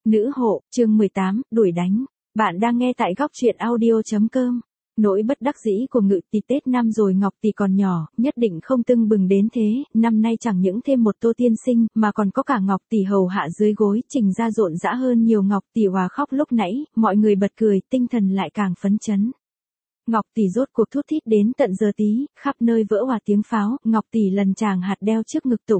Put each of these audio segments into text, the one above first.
Nữ hộ, chương 18, đuổi đánh. Bạn đang nghe tại góc truyện audio.com. Nỗi bất đắc dĩ của Ngự Tỷ Tết năm rồi Ngọc Tỷ còn nhỏ, nhất định không tưng bừng đến thế, năm nay chẳng những thêm một Tô tiên sinh, mà còn có cả Ngọc Tỷ hầu hạ dưới gối, Trình ra rộn rã hơn nhiều. Ngọc Tỷ hòa khóc lúc nãy, mọi người bật cười, tinh thần lại càng phấn chấn. Ngọc Tỷ rốt cuộc thút thít đến tận giờ tí, khắp nơi vỡ hòa tiếng pháo, Ngọc Tỷ lần chàng hạt đeo trước ngực tụng.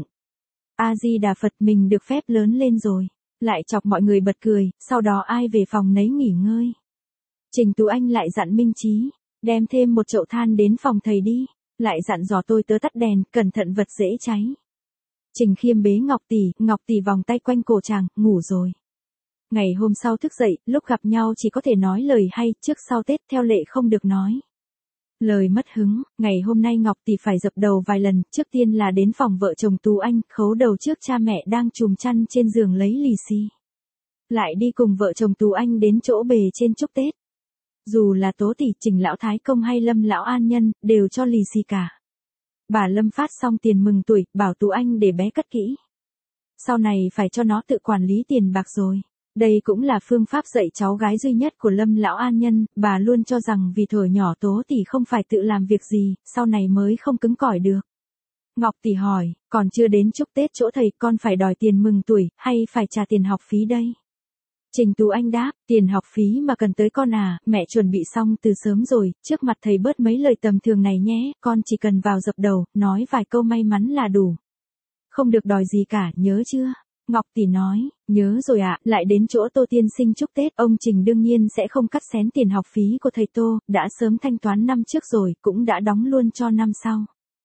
A Di Đà Phật, mình được phép lớn lên rồi. Lại chọc mọi người bật cười, sau đó ai về phòng nấy nghỉ ngơi. Trình Tú Anh lại dặn Minh Chí, đem thêm một chậu than đến phòng thầy đi, lại dặn dò tôi tớ tắt đèn, cẩn thận vật dễ cháy. Trình Khiêm bế Ngọc Tỷ vòng tay quanh cổ chàng, ngủ rồi. Ngày hôm sau thức dậy, lúc gặp nhau chỉ có thể nói lời hay, trước sau Tết theo lệ không được nói lời mất hứng. Ngày hôm nay Ngọc Tỷ phải dập đầu vài lần, trước tiên là đến phòng vợ chồng Tú Anh, khấu đầu trước cha mẹ đang chùm chăn trên giường lấy lì xì. Lại đi cùng vợ chồng Tú Anh đến chỗ bề trên chúc Tết. Dù là Tố Tỷ, Trình lão thái công hay Lâm lão an nhân, đều cho lì xì cả. Bà Lâm phát xong tiền mừng tuổi, bảo Tú Anh để bé cất kỹ. Sau này phải cho nó tự quản lý tiền bạc rồi. Đây cũng là phương pháp dạy cháu gái duy nhất của Lâm lão an nhân, bà luôn cho rằng vì thuở nhỏ Tố Tỷ không phải tự làm việc gì, sau này mới không cứng cỏi được. Ngọc Tỷ hỏi, còn chưa đến chúc Tết chỗ thầy, con phải đòi tiền mừng tuổi, hay phải trả tiền học phí đây? Trình Tú Anh đáp, tiền học phí mà cần tới con à, mẹ chuẩn bị xong từ sớm rồi, trước mặt thầy bớt mấy lời tầm thường này nhé, con chỉ cần vào dập đầu, nói vài câu may mắn là đủ. Không được đòi gì cả, nhớ chưa? Ngọc Tỷ nói, nhớ rồi ạ, lại đến chỗ Tô tiên sinh chúc Tết, ông Trình đương nhiên sẽ không cắt xén tiền học phí của thầy Tô, đã sớm thanh toán năm trước rồi, cũng đã đóng luôn cho năm sau.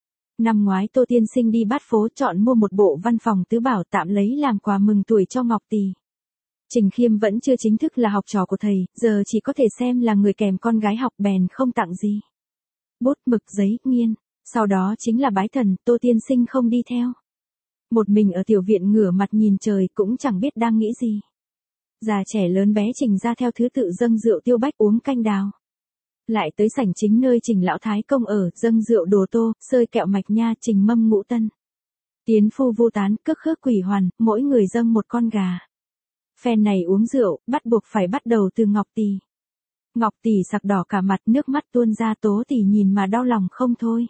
Năm ngoái Tô tiên sinh đi bát phố chọn mua một bộ văn phòng tứ bảo tạm lấy làm quà mừng tuổi cho Ngọc Tỷ. Trình Khiêm vẫn chưa chính thức là học trò của thầy, giờ chỉ có thể xem là người kèm con gái học, bèn không tặng gì. Bút mực giấy, nghiên, sau đó chính là bái thần, Tô tiên sinh không đi theo. Một mình ở tiểu viện ngửa mặt nhìn trời, cũng chẳng biết đang nghĩ gì. Già trẻ lớn bé Trình ra theo thứ tự dâng rượu tiêu bách, uống canh đào. Lại tới sảnh chính nơi Trình lão thái công ở, dâng rượu đồ Tô, xơi kẹo mạch nha, Trình mâm ngũ tân. Tiến phu vu tán, cước khước quỷ hoàn, mỗi người dâng một con gà. Phen này uống rượu, bắt buộc phải bắt đầu từ Ngọc Tỷ. Ngọc Tỷ sặc đỏ cả mặt, nước mắt tuôn ra. Tố Tỷ nhìn mà đau lòng không thôi.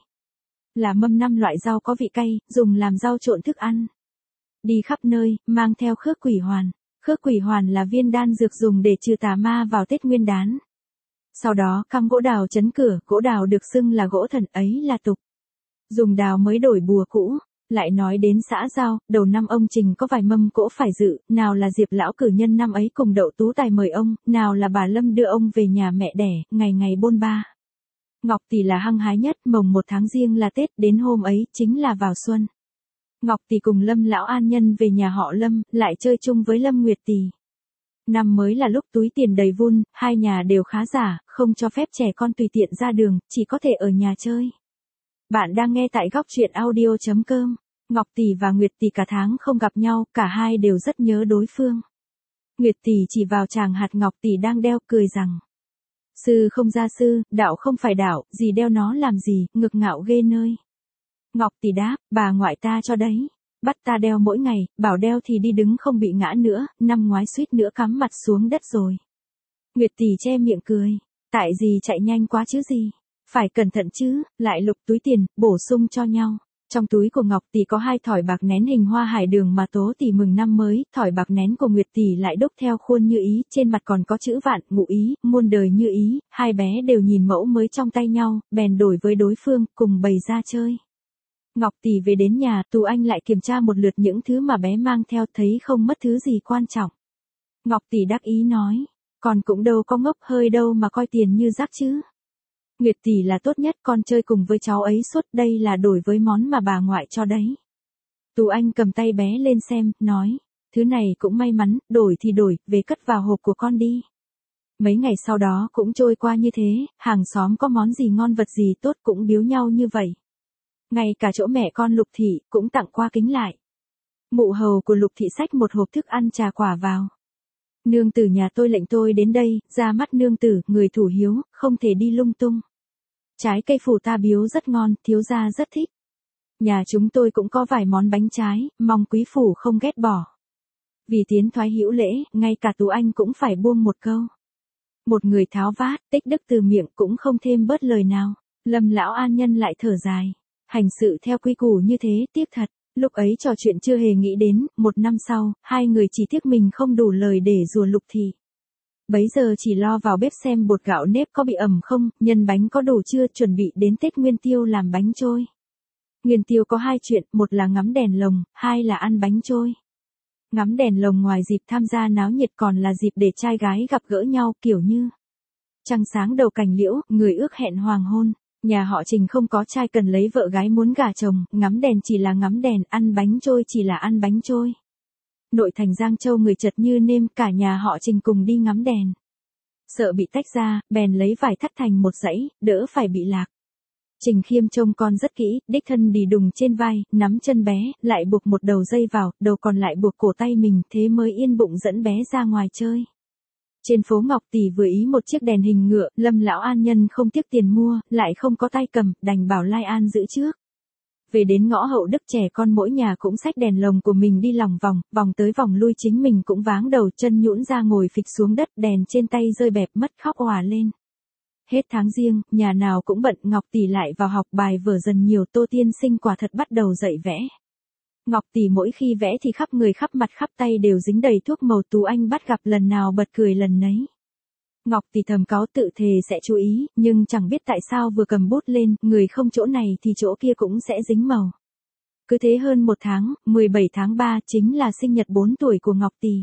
Là mâm 5 loại rau có vị cay, dùng làm rau trộn thức ăn. Đi khắp nơi, mang theo khước quỷ hoàn. Khước quỷ hoàn là viên đan dược dùng để trừ tà ma vào Tết Nguyên đán. Sau đó cắm gỗ đào chấn cửa, gỗ đào được xưng là gỗ thần, ấy là tục. Dùng đào mới đổi bùa cũ. Lại nói đến xã giao, đầu năm ông Trình có vài mâm cỗ phải dự, nào là Diệp lão cử nhân năm ấy cùng Đậu Tú Tài mời ông, nào là bà Lâm đưa ông về nhà mẹ đẻ, ngày ngày bôn ba. Ngọc Tỷ là hăng hái nhất, mồng 1 tháng Giêng là Tết, đến hôm ấy chính là vào xuân. Ngọc Tỷ cùng Lâm lão an nhân về nhà họ Lâm, lại chơi chung với Lâm Nguyệt Tỷ. Năm mới là lúc túi tiền đầy vun, hai nhà đều khá giả, không cho phép trẻ con tùy tiện ra đường, chỉ có thể ở nhà chơi. Bạn đang nghe tại góc truyện audio.com. Ngọc Tỷ và Nguyệt Tỷ cả tháng không gặp nhau, cả hai đều rất nhớ đối phương. Nguyệt Tỷ chỉ vào chàng hạt Ngọc Tỷ đang đeo, cười rằng: sư không ra sư, đạo không phải đạo, gì đeo nó làm gì, ngực ngạo ghê nơi. Ngọc Tỷ đáp, bà ngoại ta cho đấy. Bắt ta đeo mỗi ngày, bảo đeo thì đi đứng không bị ngã nữa, năm ngoái suýt nữa cắm mặt xuống đất rồi. Nguyệt Tỷ che miệng cười, tại gì chạy nhanh quá chứ gì. Phải cẩn thận chứ, lại lục túi tiền, bổ sung cho nhau. Trong túi của Ngọc Tỷ có 2 thỏi bạc nén hình hoa hải đường mà Tố Tỷ mừng năm mới, thỏi bạc nén của Nguyệt Tỷ lại đúc theo khuôn như ý, trên mặt còn có chữ vạn, ngụ ý, muôn đời như ý, hai bé đều nhìn mẫu mới trong tay nhau, bèn đổi với đối phương, cùng bày ra chơi. Ngọc Tỷ về đến nhà, Tú Anh lại kiểm tra một lượt những thứ mà bé mang theo, thấy không mất thứ gì quan trọng. Ngọc Tỷ đắc ý nói, con cũng đâu có ngốc hơi đâu mà coi tiền như rác chứ. Nguyệt Tỷ là tốt nhất, con chơi cùng với cháu ấy suốt, đây là đổi với món mà bà ngoại cho đấy. Tú Anh cầm tay bé lên xem, nói, thứ này cũng may mắn, đổi thì đổi, về cất vào hộp của con đi. Mấy ngày sau đó cũng trôi qua như thế, hàng xóm có món gì ngon vật gì tốt cũng biếu nhau như vậy. Ngay cả chỗ mẹ con Lục Thị cũng tặng qua kính lại. Mụ hầu của Lục Thị xách một hộp thức ăn trà quả vào. Nương tử nhà tôi lệnh tôi đến đây, ra mắt nương tử, người thủ hiếu, không thể đi lung tung. Trái cây phủ ta biếu rất ngon, thiếu gia rất thích. Nhà chúng tôi cũng có vài món bánh trái, mong quý phủ không ghét bỏ. Vì tiến thoái hữu lễ, ngay cả Tú Anh cũng phải buông một câu. Một người tháo vát, tích đức từ miệng cũng không thêm bớt lời nào. Lâm lão an nhân lại thở dài. Hành sự theo quy củ như thế, tiếc thật. Lúc ấy trò chuyện chưa hề nghĩ đến, một năm sau, hai người chỉ tiếc mình không đủ lời để rủa Lục Thị. Bấy giờ chỉ lo vào bếp xem bột gạo nếp có bị ẩm không, nhân bánh có đủ chưa, chuẩn bị đến Tết Nguyên Tiêu làm bánh trôi. Nguyên Tiêu có hai chuyện, một là ngắm đèn lồng, hai là ăn bánh trôi. Ngắm đèn lồng ngoài dịp tham gia náo nhiệt còn là dịp để trai gái gặp gỡ nhau, kiểu như trăng sáng đầu cành liễu, người ước hẹn hoàng hôn. Nhà họ Trình không có trai cần lấy vợ gái muốn gả chồng, ngắm đèn chỉ là ngắm đèn, ăn bánh trôi chỉ là ăn bánh trôi. Nội thành Giang Châu người chật như nêm, cả nhà họ Trình cùng đi ngắm đèn. Sợ bị tách ra, bèn lấy vải thắt thành một dãy, đỡ phải bị lạc. Trình Khiêm trông con rất kỹ, đích thân đì đùng trên vai, nắm chân bé, lại buộc một đầu dây vào, đầu còn lại buộc cổ tay mình, thế mới yên bụng dẫn bé ra ngoài chơi. Trên phố Ngọc Tỷ vừa ý một chiếc đèn hình ngựa, Lâm lão an nhân không tiếc tiền mua, lại không có tay cầm, đành bảo Lai An giữ trước. Về đến ngõ Hậu Đức trẻ con mỗi nhà cũng xách đèn lồng của mình đi lòng vòng, vòng tới vòng lui chính mình cũng váng đầu chân nhũn ra ngồi phịch xuống đất, đèn trên tay rơi bẹp mất khóc òa lên. Hết tháng Giêng, nhà nào cũng bận, Ngọc Tỷ lại vào học bài vở dần nhiều, Tô Tiên Sinh quả thật bắt đầu dạy vẽ. Ngọc Tỷ mỗi khi vẽ thì khắp người khắp mặt khắp tay đều dính đầy thuốc màu, Tú Anh bắt gặp lần nào bật cười lần nấy. Ngọc Tỷ thầm cáu tự thề sẽ chú ý, nhưng chẳng biết tại sao vừa cầm bút lên, người không chỗ này thì chỗ kia cũng sẽ dính màu. Cứ thế hơn một tháng, 17 tháng 3 chính là sinh nhật 4 tuổi của Ngọc Tỷ.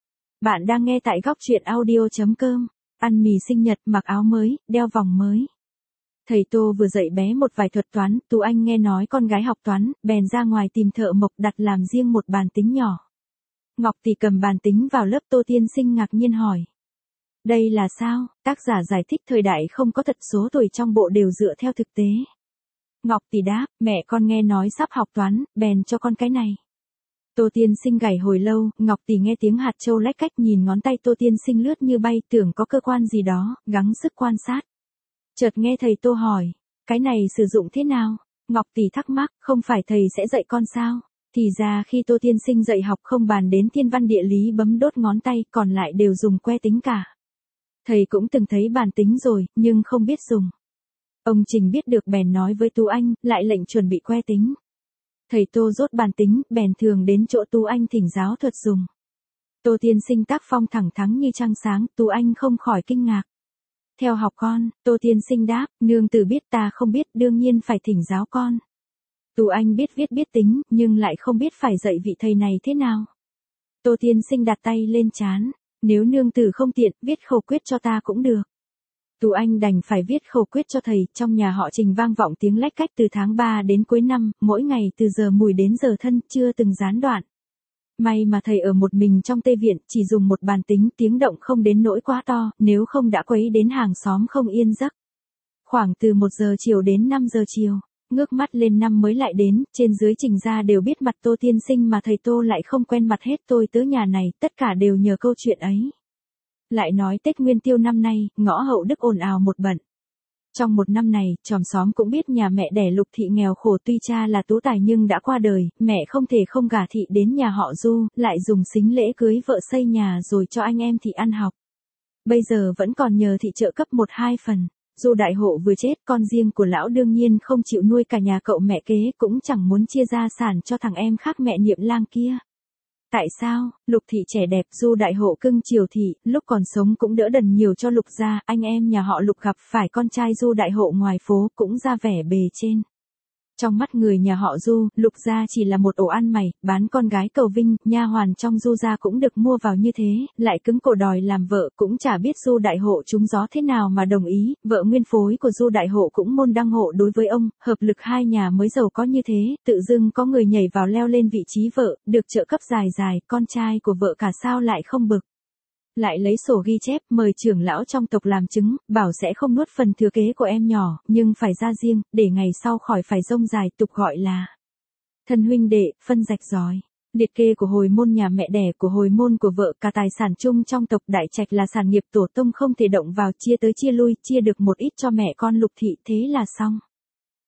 Bạn đang nghe tại góc truyện audio.com. Ăn mì sinh nhật, mặc áo mới, đeo vòng mới. Thầy Tô vừa dạy bé một vài thuật toán, Tú Anh nghe nói con gái học toán, bèn ra ngoài tìm thợ mộc đặt làm riêng một bàn tính nhỏ. Ngọc Tỷ cầm bàn tính vào lớp, Tô Tiên Sinh ngạc nhiên hỏi. Đây là sao? Tác giả giải thích thời đại không có thật, số tuổi trong bộ đều dựa theo thực tế. Ngọc Tỷ đáp, mẹ con nghe nói sắp học toán, bèn cho con cái này. Tô Tiên Sinh gảy hồi lâu, Ngọc Tỷ nghe tiếng hạt châu lách cách, nhìn ngón tay Tô Tiên Sinh lướt như bay, tưởng có cơ quan gì đó, gắng sức quan sát. Chợt nghe thầy Tô hỏi, cái này sử dụng thế nào? Ngọc Tỷ thắc mắc, không phải thầy sẽ dạy con sao? Thì ra khi Tô Tiên Sinh dạy học không bàn đến thiên văn địa lý bấm đốt ngón tay, còn lại đều dùng que tính cả. Thầy cũng từng thấy bàn tính rồi, nhưng không biết dùng. Ông Trình biết được bèn nói với Tú Anh, lại lệnh chuẩn bị que tính. Thầy Tô rốt bàn tính, bèn thường đến chỗ Tú Anh thỉnh giáo thuật dùng. Tô Tiên Sinh tác phong thẳng thắn như trăng sáng, Tú Anh không khỏi kinh ngạc. Theo học con, Tô Tiên Sinh đáp, nương tử biết ta không biết, đương nhiên phải thỉnh giáo con. Tú Anh biết viết biết tính, nhưng lại không biết phải dạy vị thầy này thế nào. Tô Tiên Sinh đặt tay lên trán, nếu nương tử không tiện, viết khẩu quyết cho ta cũng được. Tú Anh đành phải viết khẩu quyết cho thầy, trong nhà họ Trình vang vọng tiếng lách cách từ tháng 3 đến cuối năm, mỗi ngày từ giờ mùi đến giờ thân, chưa từng gián đoạn. May mà thầy ở một mình trong Tây Viện, chỉ dùng một bàn tính, tiếng động không đến nỗi quá to, nếu không đã quấy đến hàng xóm không yên giấc. Khoảng từ 1 giờ chiều đến 5 giờ chiều, ngước mắt lên năm mới lại đến, trên dưới Trình gia đều biết mặt Tô Tiên Sinh mà thầy Tô lại không quen mặt hết, tôi tớ nhà này, tất cả đều nhờ câu chuyện ấy. Lại nói Tết Nguyên Tiêu năm nay, ngõ Hậu Đức ồn ào một bận. Trong một năm này, chòm xóm cũng biết nhà mẹ đẻ Lục Thị nghèo khổ, tuy cha là tú tài nhưng đã qua đời, mẹ không thể không gả Thị đến nhà họ Du, lại dùng sính lễ cưới vợ xây nhà rồi cho anh em Thị ăn học. Bây giờ vẫn còn nhờ Thị trợ cấp 1-2 phần. Du đại hộ vừa chết, con riêng của lão đương nhiên không chịu nuôi cả nhà cậu mẹ kế, cũng chẳng muốn chia gia sản cho thằng em khác mẹ Niệm Lang kia. Tại sao? Lục Thị trẻ đẹp, Du đại hộ cưng chiều Thị, lúc còn sống cũng đỡ đần nhiều cho Lục gia, anh em nhà họ Lục gặp phải con trai Du đại hộ ngoài phố cũng ra vẻ bề trên. Trong mắt người nhà họ Du, Lục gia chỉ là một ổ ăn mày, bán con gái cầu vinh, nha hoàn trong Du gia cũng được mua vào như thế, lại cứng cổ đòi làm vợ, cũng chả biết Du đại hộ trúng gió thế nào mà đồng ý, vợ nguyên phối của Du đại hộ cũng môn đăng hộ đối với ông, hợp lực hai nhà mới giàu có như thế, tự dưng có người nhảy vào leo lên vị trí vợ, được trợ cấp dài dài, con trai của vợ cả sao lại không bực. Lại lấy sổ ghi chép, mời trưởng lão trong tộc làm chứng, bảo sẽ không nuốt phần thừa kế của em nhỏ, nhưng phải ra riêng, để ngày sau khỏi phải rông dài, tục gọi là thân huynh đệ, phân rạch ròi. Liệt kê của hồi môn nhà mẹ đẻ, của hồi môn của vợ, cả tài sản chung trong tộc đại trạch là sản nghiệp tổ tông không thể động vào, chia tới chia lui, chia được một ít cho mẹ con Lục Thị, thế là xong.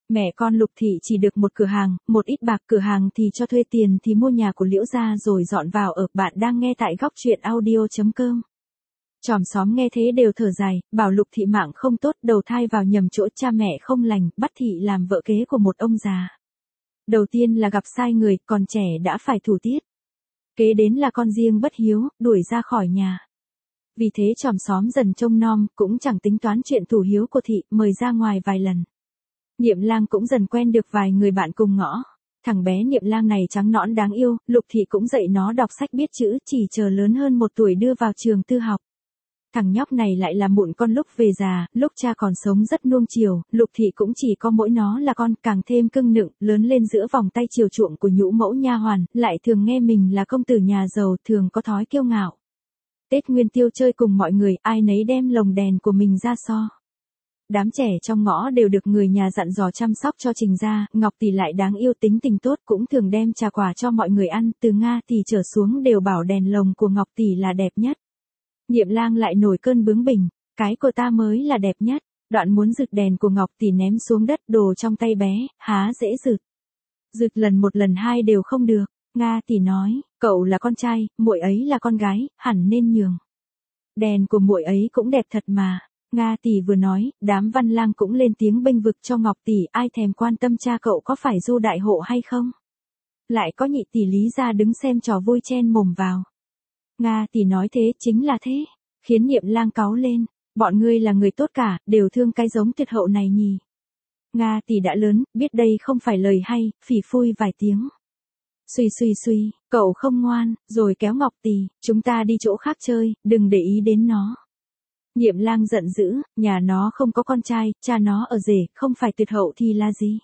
Mẹ con Lục Thị chỉ được một cửa hàng, một ít bạc, cửa hàng thì cho thuê, tiền thì mua nhà của Liễu gia rồi dọn vào ở. Bạn đang nghe tại góc truyện audio.com. Chòm xóm nghe thế đều thở dài, bảo Lục Thị mạng không tốt, đầu thai vào nhầm chỗ, cha mẹ không lành, bắt Thị làm vợ kế của một ông già. Đầu tiên là gặp sai người, còn trẻ đã phải thủ tiết. Kế đến là con riêng bất hiếu, đuổi ra khỏi nhà. Vì thế chòm xóm dần trông nom, cũng chẳng tính toán chuyện thủ hiếu của Thị, mời ra ngoài vài lần. Niệm Lang cũng dần quen được vài người bạn cùng ngõ. Thằng bé Niệm Lang này trắng nõn đáng yêu, Lục Thị cũng dạy nó đọc sách biết chữ, chỉ chờ lớn hơn 1 tuổi đưa vào trường tư học. Thằng nhóc này lại là mụn con lúc về già, lúc cha còn sống rất nuông chiều, Lục Thị cũng chỉ có mỗi nó là con, càng thêm cưng nựng, lớn lên giữa vòng tay chiều chuộng của nhũ mẫu nha hoàn, lại thường nghe mình là công tử nhà giàu, thường có thói kiêu ngạo. Tết Nguyên Tiêu chơi cùng mọi người, ai nấy đem lồng đèn của mình ra so. Đám trẻ trong ngõ đều được người nhà dặn dò chăm sóc cho Trình gia, Ngọc Tỷ lại đáng yêu, tính tình tốt, cũng thường đem trà quà cho mọi người ăn, từ Nga Tỷ trở xuống đều bảo đèn lồng của Ngọc Tỷ là đẹp nhất. Niệm Lang lại nổi cơn bướng bỉnh, cái của ta mới là đẹp nhất, đoạn muốn rực đèn của Ngọc Tỷ ném xuống đất, đồ trong tay bé, há dễ rực. Rực lần 1 lần 2 đều không được, Nga Tỷ nói, cậu là con trai, muội ấy là con gái, hẳn nên nhường. Đèn của muội ấy cũng đẹp thật mà. Nga Tỷ vừa nói, đám văn lang cũng lên tiếng bênh vực cho Ngọc Tỷ, ai thèm quan tâm cha cậu có phải du đại hộ hay không. Lại có nhị tỷ Lý gia đứng xem trò vui chen mồm vào. Nga Tỷ nói thế chính là thế, khiến Niệm Lang cáu lên, bọn ngươi là người tốt cả, đều thương cái giống tuyệt hậu này nhỉ. Nga Tỷ đã lớn, biết đây không phải lời hay, phỉ phui vài tiếng. Suy, cậu không ngoan, rồi kéo Ngọc Tỷ, chúng ta đi chỗ khác chơi, đừng để ý đến nó. Niệm Lang giận dữ, nhà nó không có con trai, cha nó ở rể, không phải tuyệt hậu thì là gì?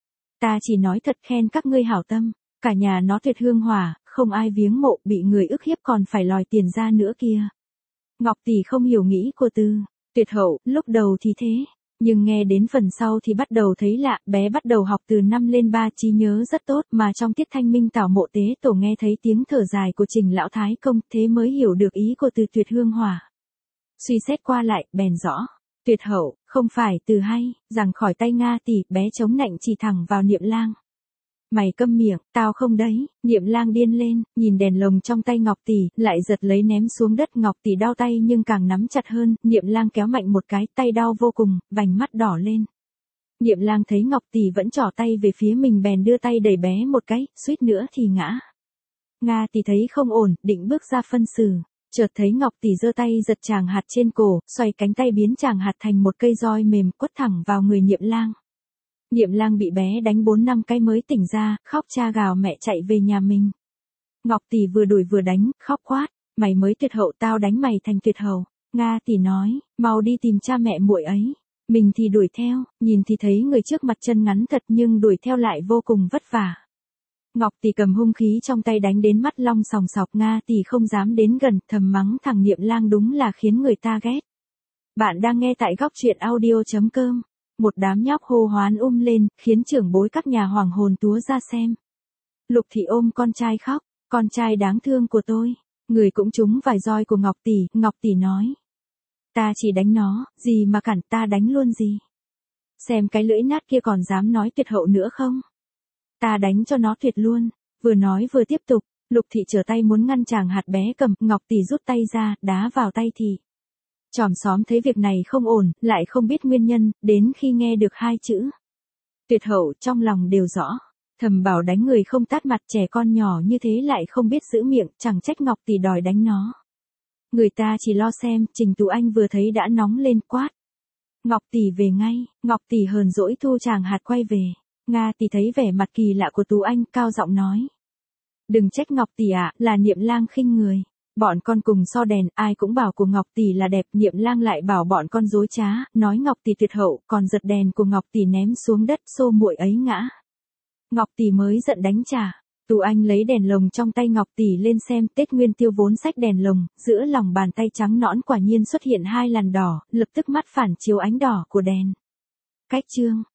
Ta chỉ nói thật, khen các ngươi hảo tâm, cả nhà nó tuyệt hương hỏa, không ai viếng mộ, bị người ức hiếp còn phải lòi tiền ra nữa kia. Ngọc Tỷ không hiểu nghĩ của Tư, tuyệt hậu, lúc đầu thì thế, nhưng nghe đến phần sau thì bắt đầu thấy lạ, bé bắt đầu học từ 5 lên 3, trí nhớ rất tốt, mà trong tiết thanh minh tảo mộ tế tổ nghe thấy tiếng thở dài của Trình lão thái công, thế mới hiểu được ý của Từ tuyệt hương hỏa. Suy xét qua lại, bèn rõ, tuyệt hậu, không phải từ hay, rằng khỏi tay Nga Tỷ, bé chống nạnh chỉ thẳng vào Niệm Lang. Mày câm miệng, tao không đấy, Niệm Lang điên lên, nhìn đèn lồng trong tay Ngọc Tỷ, lại giật lấy ném xuống đất. Ngọc Tỷ đau tay nhưng càng nắm chặt hơn, Niệm Lang kéo mạnh một cái, tay đau vô cùng, vành mắt đỏ lên. Niệm Lang thấy Ngọc Tỷ vẫn trỏ tay về phía mình bèn đưa tay đẩy bé một cái, suýt nữa thì ngã. Nga Tỷ thấy không ổn, định bước ra phân xử. Chợt thấy Ngọc Tỷ giơ tay giật chàng hạt trên cổ, xoay cánh tay biến chàng hạt thành một cây roi mềm, quất thẳng vào người Niệm Lang. Niệm Lang bị bé đánh 4-5 cái mới tỉnh ra, khóc cha gào mẹ chạy về nhà mình. Ngọc Tỷ vừa đuổi vừa đánh, khóc quát, mày mới tuyệt hậu, tao đánh mày thành tuyệt hậu. Nga Tỷ nói, mau đi tìm cha mẹ muội ấy. Mình thì đuổi theo, nhìn thì thấy người trước mặt chân ngắn thật nhưng đuổi theo lại vô cùng vất vả. Ngọc Tỷ cầm hung khí trong tay đánh đến mắt long sòng sọc, Nga Tỷ không dám đến gần, thầm mắng thằng Niệm Lang đúng là khiến người ta ghét. Bạn đang nghe tại góc truyện audio.com. Một đám nhóc hô hoán lên, khiến trưởng bối các nhà hoàng hồn túa ra xem. Lục Thị ôm con trai khóc, con trai đáng thương của tôi. Người cũng trúng vài roi của Ngọc Tỷ nói. Ta chỉ đánh nó, gì mà cản, ta đánh luôn gì. Xem cái lưỡi nát kia còn dám nói tuyệt hậu nữa không? Ta đánh cho nó tuyệt luôn. Vừa nói vừa tiếp tục, Lục Thị trở tay muốn ngăn chàng hạt bé cầm, Ngọc Tỷ rút tay ra, đá vào tay Thị. Chòm xóm thấy việc này không ổn, lại không biết nguyên nhân, đến khi nghe được 2 chữ tuyệt hậu trong lòng đều rõ. Thầm bảo đánh người không tát mặt, trẻ con nhỏ như thế lại không biết giữ miệng, chẳng trách Ngọc Tỷ đòi đánh nó. Người ta chỉ lo xem, Trình Tú Anh vừa thấy đã nóng lên, quát. Ngọc Tỷ về ngay. Ngọc Tỷ hờn dỗi thu chàng hạt quay về. Nga Tỷ thấy vẻ mặt kỳ lạ của Tú Anh, cao giọng nói. Đừng trách Ngọc Tỷ ạ, là Niệm Lang khinh người. Bọn con cùng so đèn, ai cũng bảo của Ngọc Tỷ là đẹp, Niệm Lang lại bảo bọn con dối trá, nói Ngọc Tỷ tuyệt hậu, còn giật đèn của Ngọc Tỷ ném xuống đất, xô muội ấy ngã. Ngọc Tỷ mới giận đánh trả. Tú Anh lấy đèn lồng trong tay Ngọc Tỷ lên xem, Tết Nguyên Tiêu vốn xách đèn lồng, giữa lòng bàn tay trắng nõn quả nhiên xuất hiện 2 làn đỏ, lập tức mắt phản chiếu ánh đỏ của đèn. Cách chương